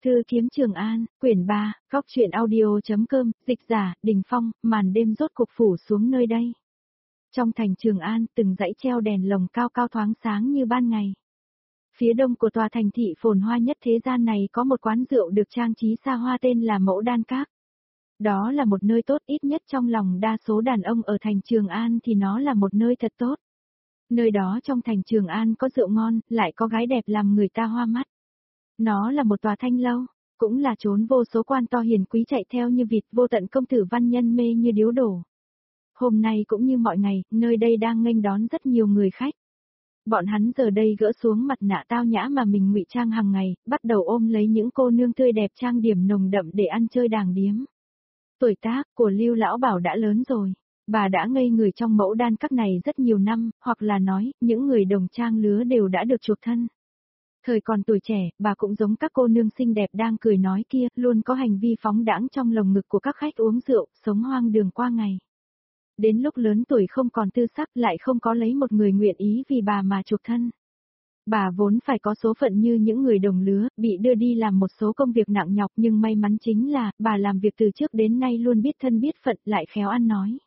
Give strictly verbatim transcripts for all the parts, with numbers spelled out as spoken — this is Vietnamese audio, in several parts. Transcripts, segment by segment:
Cư kiếm Trường An, quyển ba, góc truyện audio.com, dịch giả, Đình Phong, màn đêm rốt cuộc phủ xuống nơi đây. Trong thành Trường An, từng dãy treo đèn lồng cao cao thoáng sáng như ban ngày. Phía đông của tòa thành thị phồn hoa nhất thế gian này có một quán rượu được trang trí xa hoa tên là Mẫu Đan Các. Đó là một nơi tốt, ít nhất trong lòng đa số đàn ông ở thành Trường An thì nó là một nơi thật tốt. Nơi đó trong thành Trường An có rượu ngon, lại có gái đẹp làm người ta hoa mắt. Nó là một tòa thanh lâu, cũng là chốn vô số quan to hiền quý chạy theo như vịt, vô tận công tử văn nhân mê như điếu đổ. Hôm nay cũng như mọi ngày, nơi đây đang nghênh đón rất nhiều người khách. Bọn hắn giờ đây gỡ xuống mặt nạ tao nhã mà mình ngụy trang hàng ngày, bắt đầu ôm lấy những cô nương tươi đẹp trang điểm nồng đậm để ăn chơi đàng điếm. Tuổi tác của Lưu Lão Bảo đã lớn rồi, bà đã ngây người trong Mẫu Đan Các này rất nhiều năm, hoặc là nói, những người đồng trang lứa đều đã được chuộc thân. Thời còn tuổi trẻ, bà cũng giống các cô nương xinh đẹp đang cười nói kia, luôn có hành vi phóng đãng trong lồng ngực của các khách uống rượu, sống hoang đường qua ngày. Đến lúc lớn tuổi không còn tư sắc lại không có lấy một người nguyện ý vì bà mà chuộc thân. Bà vốn phải có số phận như những người đồng lứa, bị đưa đi làm một số công việc nặng nhọc nhưng may mắn chính là, bà làm việc từ trước đến nay luôn biết thân biết phận lại khéo ăn nói.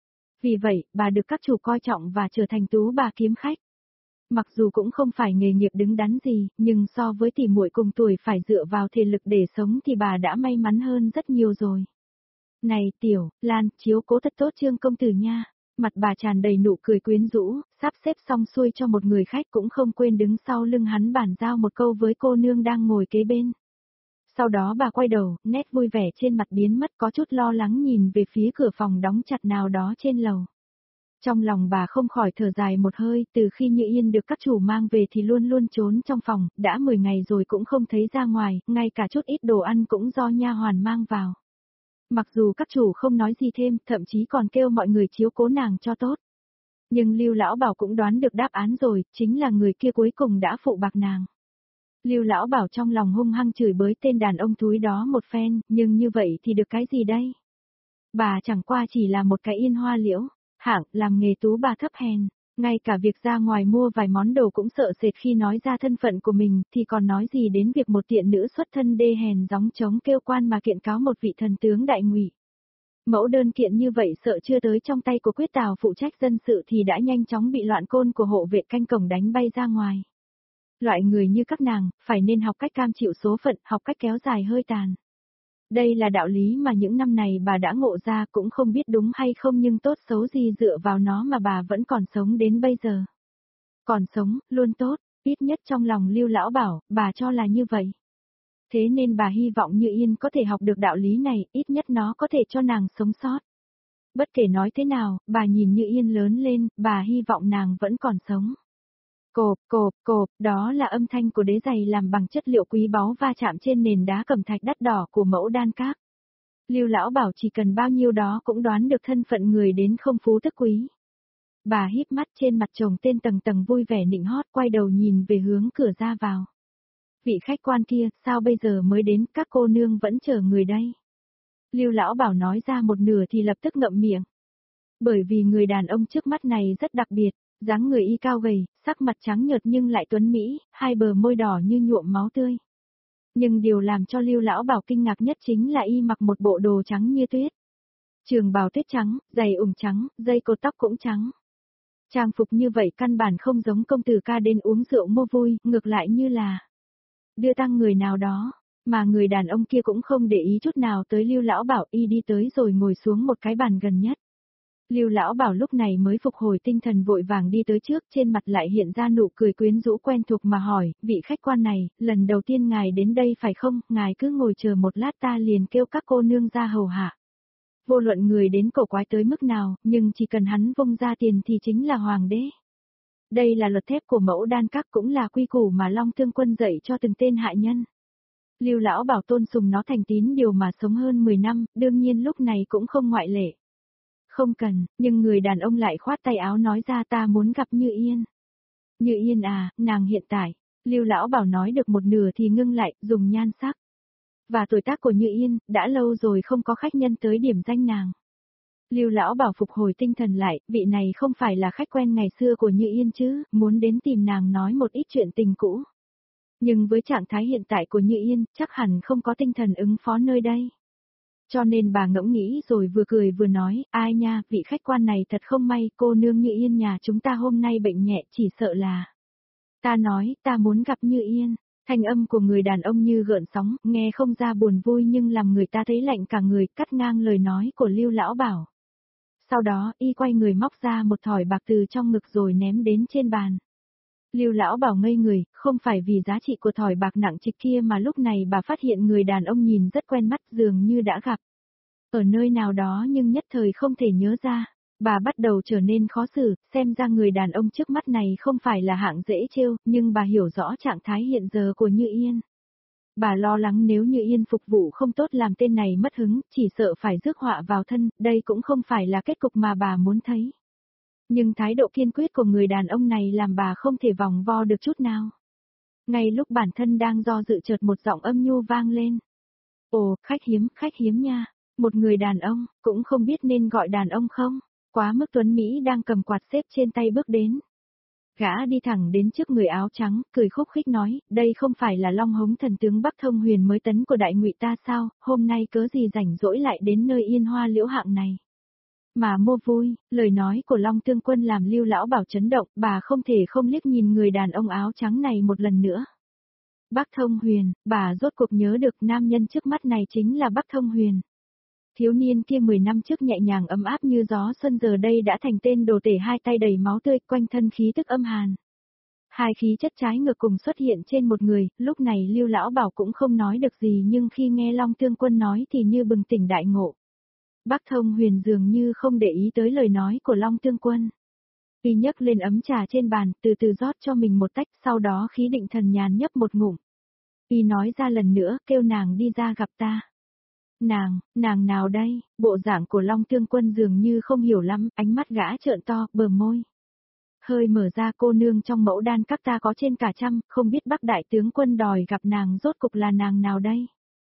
Vì vậy, bà được các chủ coi trọng và trở thành tú bà kiếm khách. Mặc dù cũng không phải nghề nghiệp đứng đắn gì, nhưng so với tỷ muội cùng tuổi phải dựa vào thể lực để sống thì bà đã may mắn hơn rất nhiều rồi. Này Tiểu, Lan, chiếu cố thật tốt Trương công tử nha. Mặt bà tràn đầy nụ cười quyến rũ, sắp xếp xong xuôi cho một người khách cũng không quên đứng sau lưng hắn bàn giao một câu với cô nương đang ngồi kế bên. Sau đó bà quay đầu, nét vui vẻ trên mặt biến mất, có chút lo lắng nhìn về phía cửa phòng đóng chặt nào đó trên lầu. Trong lòng bà không khỏi thở dài một hơi, từ khi Như Yên được các chủ mang về thì luôn luôn trốn trong phòng, đã mười ngày rồi cũng không thấy ra ngoài, ngay cả chút ít đồ ăn cũng do nha hoàn mang vào. Mặc dù các chủ không nói gì thêm, thậm chí còn kêu mọi người chiếu cố nàng cho tốt. Nhưng Lưu Lão Bảo cũng đoán được đáp án rồi, chính là người kia cuối cùng đã phụ bạc nàng. Lưu Lão Bảo trong lòng hung hăng chửi bới tên đàn ông thúi đó một phen, nhưng như vậy thì được cái gì đây? Bà chẳng qua chỉ là một cái yên hoa liễu. Hạng, làm nghề tú bà thấp hèn, ngay cả việc ra ngoài mua vài món đồ cũng sợ sệt khi nói ra thân phận của mình, thì còn nói gì đến việc một tiện nữ xuất thân đê hèn gióng trống kêu quan mà kiện cáo một vị thần tướng đại ngụy. Mẫu đơn kiện như vậy sợ chưa tới trong tay của Quyết Tào phụ trách dân sự thì đã nhanh chóng bị loạn côn của hộ vệ canh cổng đánh bay ra ngoài. Loại người như các nàng, phải nên học cách cam chịu số phận, học cách kéo dài hơi tàn. Đây là đạo lý mà những năm này bà đã ngộ ra, cũng không biết đúng hay không nhưng tốt xấu gì dựa vào nó mà bà vẫn còn sống đến bây giờ. Còn sống, luôn tốt, ít nhất trong lòng Lưu Lão Bảo, bà cho là như vậy. Thế nên bà hy vọng Như Yên có thể học được đạo lý này, ít nhất nó có thể cho nàng sống sót. Bất kể nói thế nào, bà nhìn Như Yên lớn lên, bà hy vọng nàng vẫn còn sống. Cộp, cộp, cộp, đó là âm thanh của đế giày làm bằng chất liệu quý báu va chạm trên nền đá cẩm thạch đắt đỏ của Mẫu Đan Các. Lưu Lão Bảo chỉ cần bao nhiêu đó cũng đoán được thân phận người đến không phú tức quý. Bà híp mắt, trên mặt chồng tên tầng tầng vui vẻ nịnh hót, quay đầu nhìn về hướng cửa ra vào. Vị khách quan kia, sao bây giờ mới đến, các cô nương vẫn chờ người đây. Lưu Lão Bảo nói ra một nửa thì lập tức ngậm miệng. Bởi vì người đàn ông trước mắt này rất đặc biệt. Dáng người y cao gầy, sắc mặt trắng nhợt nhưng lại tuấn mỹ, hai bờ môi đỏ như nhuộm máu tươi. Nhưng điều làm cho Lưu Lão Bảo kinh ngạc nhất chính là y mặc một bộ đồ trắng như tuyết. Trường bào tuyết trắng, giày ủng trắng, dây cột tóc cũng trắng. Trang phục như vậy căn bản không giống công tử ca đến uống rượu mua vui, ngược lại như là đưa tăng người nào đó, mà người đàn ông kia cũng không để ý chút nào tới Lưu Lão Bảo, y đi tới rồi ngồi xuống một cái bàn gần nhất. Lưu Lão Bảo lúc này mới phục hồi tinh thần vội vàng đi tới trước, trên mặt lại hiện ra nụ cười quyến rũ quen thuộc mà hỏi, vị khách quan này, lần đầu tiên ngài đến đây phải không, ngài cứ ngồi chờ một lát ta liền kêu các cô nương ra hầu hạ. Vô luận người đến cổ quái tới mức nào, nhưng chỉ cần hắn vung ra tiền thì chính là hoàng đế. Đây là luật thép của Mẫu Đan Các, cũng là quy củ mà Long Thương Quân dạy cho từng tên hạ nhân. Lưu Lão Bảo tôn sùng nó thành tín điều mà sống hơn mười năm, đương nhiên lúc này cũng không ngoại lệ. Không cần, nhưng người đàn ông lại khoát tay áo nói ra, ta muốn gặp Như Yên. Như Yên à, nàng hiện tại, Lưu Lão Bảo nói được một nửa thì ngưng lại, dùng nhan sắc. Và tuổi tác của Như Yên, đã lâu rồi không có khách nhân tới điểm danh nàng. Lưu Lão Bảo phục hồi tinh thần lại, vị này không phải là khách quen ngày xưa của Như Yên chứ, muốn đến tìm nàng nói một ít chuyện tình cũ. Nhưng với trạng thái hiện tại của Như Yên, chắc hẳn không có tinh thần ứng phó nơi đây. Cho nên bà ngẫm nghĩ rồi vừa cười vừa nói, ai nha, vị khách quan này thật không may, cô nương Như Yên nhà chúng ta hôm nay bệnh nhẹ, chỉ sợ là. Ta nói, ta muốn gặp Như Yên. Thanh âm của người đàn ông như gợn sóng, nghe không ra buồn vui nhưng làm người ta thấy lạnh cả người, cắt ngang lời nói của Lưu Lão Bảo. Sau đó, y quay người móc ra một thỏi bạc từ trong ngực rồi ném đến trên bàn. Lưu Lão Bảo ngây người, không phải vì giá trị của thỏi bạc nặng trịch kia mà lúc này bà phát hiện người đàn ông nhìn rất quen mắt dường như đã gặp. Ở nơi nào đó nhưng nhất thời không thể nhớ ra. Bà bắt đầu trở nên khó xử, xem ra người đàn ông trước mắt này không phải là hạng dễ trêu, nhưng bà hiểu rõ trạng thái hiện giờ của Như Yên. Bà lo lắng nếu Như Yên phục vụ không tốt làm tên này mất hứng, chỉ sợ phải rước họa vào thân, đây cũng không phải là kết cục mà bà muốn thấy. Nhưng thái độ kiên quyết của người đàn ông này làm bà không thể vòng vo được chút nào. Ngay lúc bản thân đang do dự chợt một giọng âm nhu vang lên. Ồ, khách hiếm, khách hiếm nha. Một người đàn ông, cũng không biết nên gọi đàn ông không. Quá mức tuấn Mỹ đang cầm quạt xếp trên tay bước đến. Gã đi thẳng đến trước người áo trắng, cười khúc khích nói, đây không phải là Long Hống thần tướng Bắc Thông Huyền mới tấn của đại ngụy ta sao, hôm nay cớ gì rảnh rỗi lại đến nơi yên hoa liễu hạng này. Mà mua vui, lời nói của Long Tương Quân làm Lưu Lão Bảo chấn động, bà không thể không liếc nhìn người đàn ông áo trắng này một lần nữa. Bắc Thông Huyền, bà rốt cuộc nhớ được nam nhân trước mắt này chính là Bắc Thông Huyền. Thiếu niên kia mười năm trước nhẹ nhàng ấm áp như gió xuân giờ đây đã thành tên đồ tể hai tay đầy máu tươi quanh thân khí tức âm hàn. Hai khí chất trái ngược cùng xuất hiện trên một người, lúc này Lưu Lão Bảo cũng không nói được gì nhưng khi nghe Long Tương Quân nói thì như bừng tỉnh đại ngộ. Bắc Thông Huyền dường như không để ý tới lời nói của Long Tương Quân. Y nhấc lên ấm trà trên bàn, từ từ rót cho mình một tách, sau đó khí định thần nhàn nhấp một ngụm. Y nói ra lần nữa, kêu nàng đi ra gặp ta. Nàng, nàng nào đây? Bộ dạng của Long Tương Quân dường như không hiểu lắm, ánh mắt gã trợn to, bờ môi. Hơi mở ra cô nương trong mẫu đan các ta có trên cả trăm, không biết Bắc Đại tướng quân đòi gặp nàng rốt cục là nàng nào đây?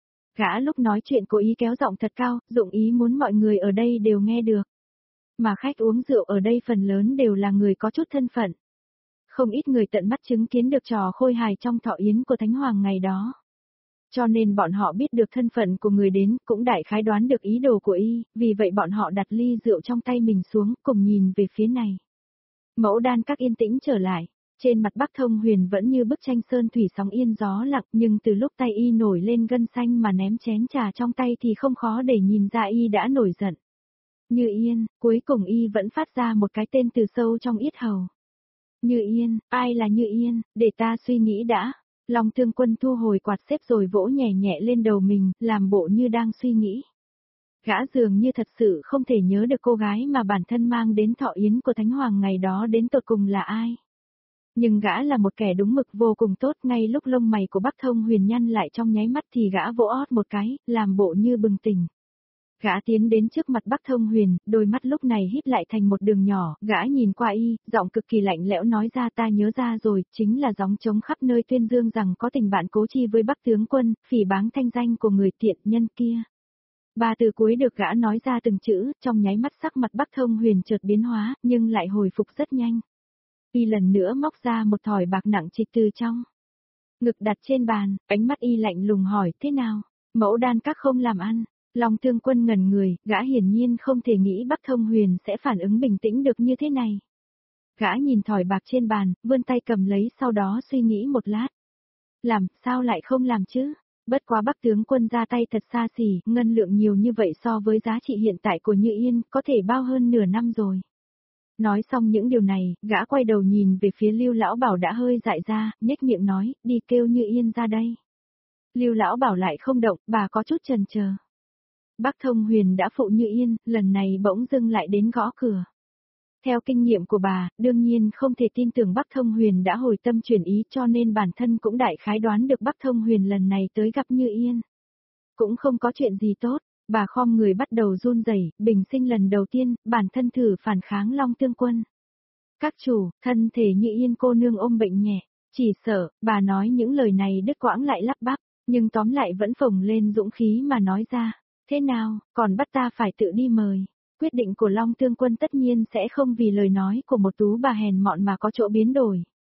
Gã lúc nói chuyện cố ý kéo giọng thật cao, dụng ý muốn mọi người ở đây đều nghe được. Mà khách uống rượu ở đây phần lớn đều là người có chút thân phận. Không ít người tận mắt chứng kiến được trò khôi hài trong thọ yến của Thánh Hoàng ngày đó. Cho nên bọn họ biết được thân phận của người đến, cũng đại khái đoán được ý đồ của y, vì vậy bọn họ đặt ly rượu trong tay mình xuống, cùng nhìn về phía này. Mẫu đan các yên tĩnh trở lại, trên mặt Bắc Thông Huyền vẫn như bức tranh sơn thủy sóng yên gió lặng, nhưng từ lúc tay y nổi lên gân xanh mà ném chén trà trong tay thì không khó để nhìn ra y đã nổi giận. Như Yên, cuối cùng y vẫn phát ra một cái tên từ sâu trong yết hầu. Như Yên, ai là Như Yên, để ta suy nghĩ đã. Long Tương Quân thu hồi quạt xếp rồi vỗ nhẹ nhẹ lên đầu mình, làm bộ như đang suy nghĩ. Gã dường như thật sự không thể nhớ được cô gái mà bản thân mang đến thọ yến của Thánh Hoàng ngày đó đến tột cùng là ai. Nhưng gã là một kẻ đúng mực vô cùng tốt, ngay lúc lông mày của Bắc Thông Huyền nhăn lại trong nháy mắt thì gã vỗ ót một cái, làm bộ như bừng tỉnh. Gã tiến đến trước mặt Bắc Thông Huyền, đôi mắt lúc này híp lại thành một đường nhỏ, gã nhìn qua y, giọng cực kỳ lạnh lẽo nói ra ta nhớ ra rồi, chính là gióng trống khắp nơi tuyên dương rằng có tình bạn cố chi với Bắc tướng quân, phỉ báng thanh danh của người tiện nhân kia. Ba từ cuối được gã nói ra từng chữ, trong nháy mắt sắc mặt Bắc Thông Huyền chợt biến hóa, nhưng lại hồi phục rất nhanh. Y lần nữa móc ra một thỏi bạc nặng trịch từ trong ngực đặt trên bàn, ánh mắt y lạnh lùng hỏi, thế nào, mẫu đan các không làm ăn. Long Tương Quân ngẩn người, gã hiển nhiên không thể nghĩ Bắc Thông Huyền sẽ phản ứng bình tĩnh được như thế này. Gã nhìn thỏi bạc trên bàn, vươn tay cầm lấy sau đó suy nghĩ một lát. Làm, sao lại không làm chứ? Bất quá Bắc tướng quân ra tay thật xa xỉ, ngân lượng nhiều như vậy so với giá trị hiện tại của Như Yên, có thể bao hơn nửa năm rồi. Nói xong những điều này, gã quay đầu nhìn về phía Lưu Lão Bảo đã hơi dại ra, nhếch miệng nói, đi kêu Như Yên ra đây. Lưu Lão Bảo lại không động, bà có chút chần chờ. Bắc Thông Huyền đã phụ Như Yên, lần này bỗng dưng lại đến gõ cửa. Theo kinh nghiệm của bà, đương nhiên không thể tin tưởng Bắc Thông Huyền đã hồi tâm chuyển ý cho nên bản thân cũng đại khái đoán được Bắc Thông Huyền lần này tới gặp Như Yên. Cũng không có chuyện gì tốt, bà khom người bắt đầu run rẩy, bình sinh lần đầu tiên, bản thân thử phản kháng Long Tương Quân. Các chủ, thân thể Như Yên cô nương ôm bệnh nhẹ, chỉ sợ, bà nói những lời này đứt quãng lại lắp bắp, nhưng tóm lại vẫn phồng lên dũng khí mà nói ra. Thế nào, còn bắt ta phải tự đi mời. Quyết định của Long Tương Quân tất nhiên sẽ không vì lời nói của một tú bà hèn mọn mà có chỗ biến đổi.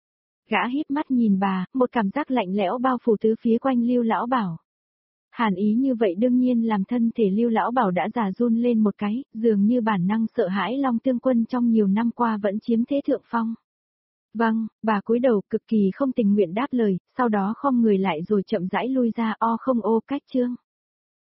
Gã híp mắt nhìn bà, một cảm giác lạnh lẽo bao phủ tứ phía quanh Lưu Lão Bảo. Hàn ý như vậy đương nhiên làm thân thể Lưu Lão Bảo đã già run lên một cái, dường như bản năng sợ hãi Long Tương Quân trong nhiều năm qua vẫn chiếm thế thượng phong. Vâng, bà cúi đầu cực kỳ không tình nguyện đáp lời, sau đó khom người lại rồi chậm rãi lui ra o không ô cách chương.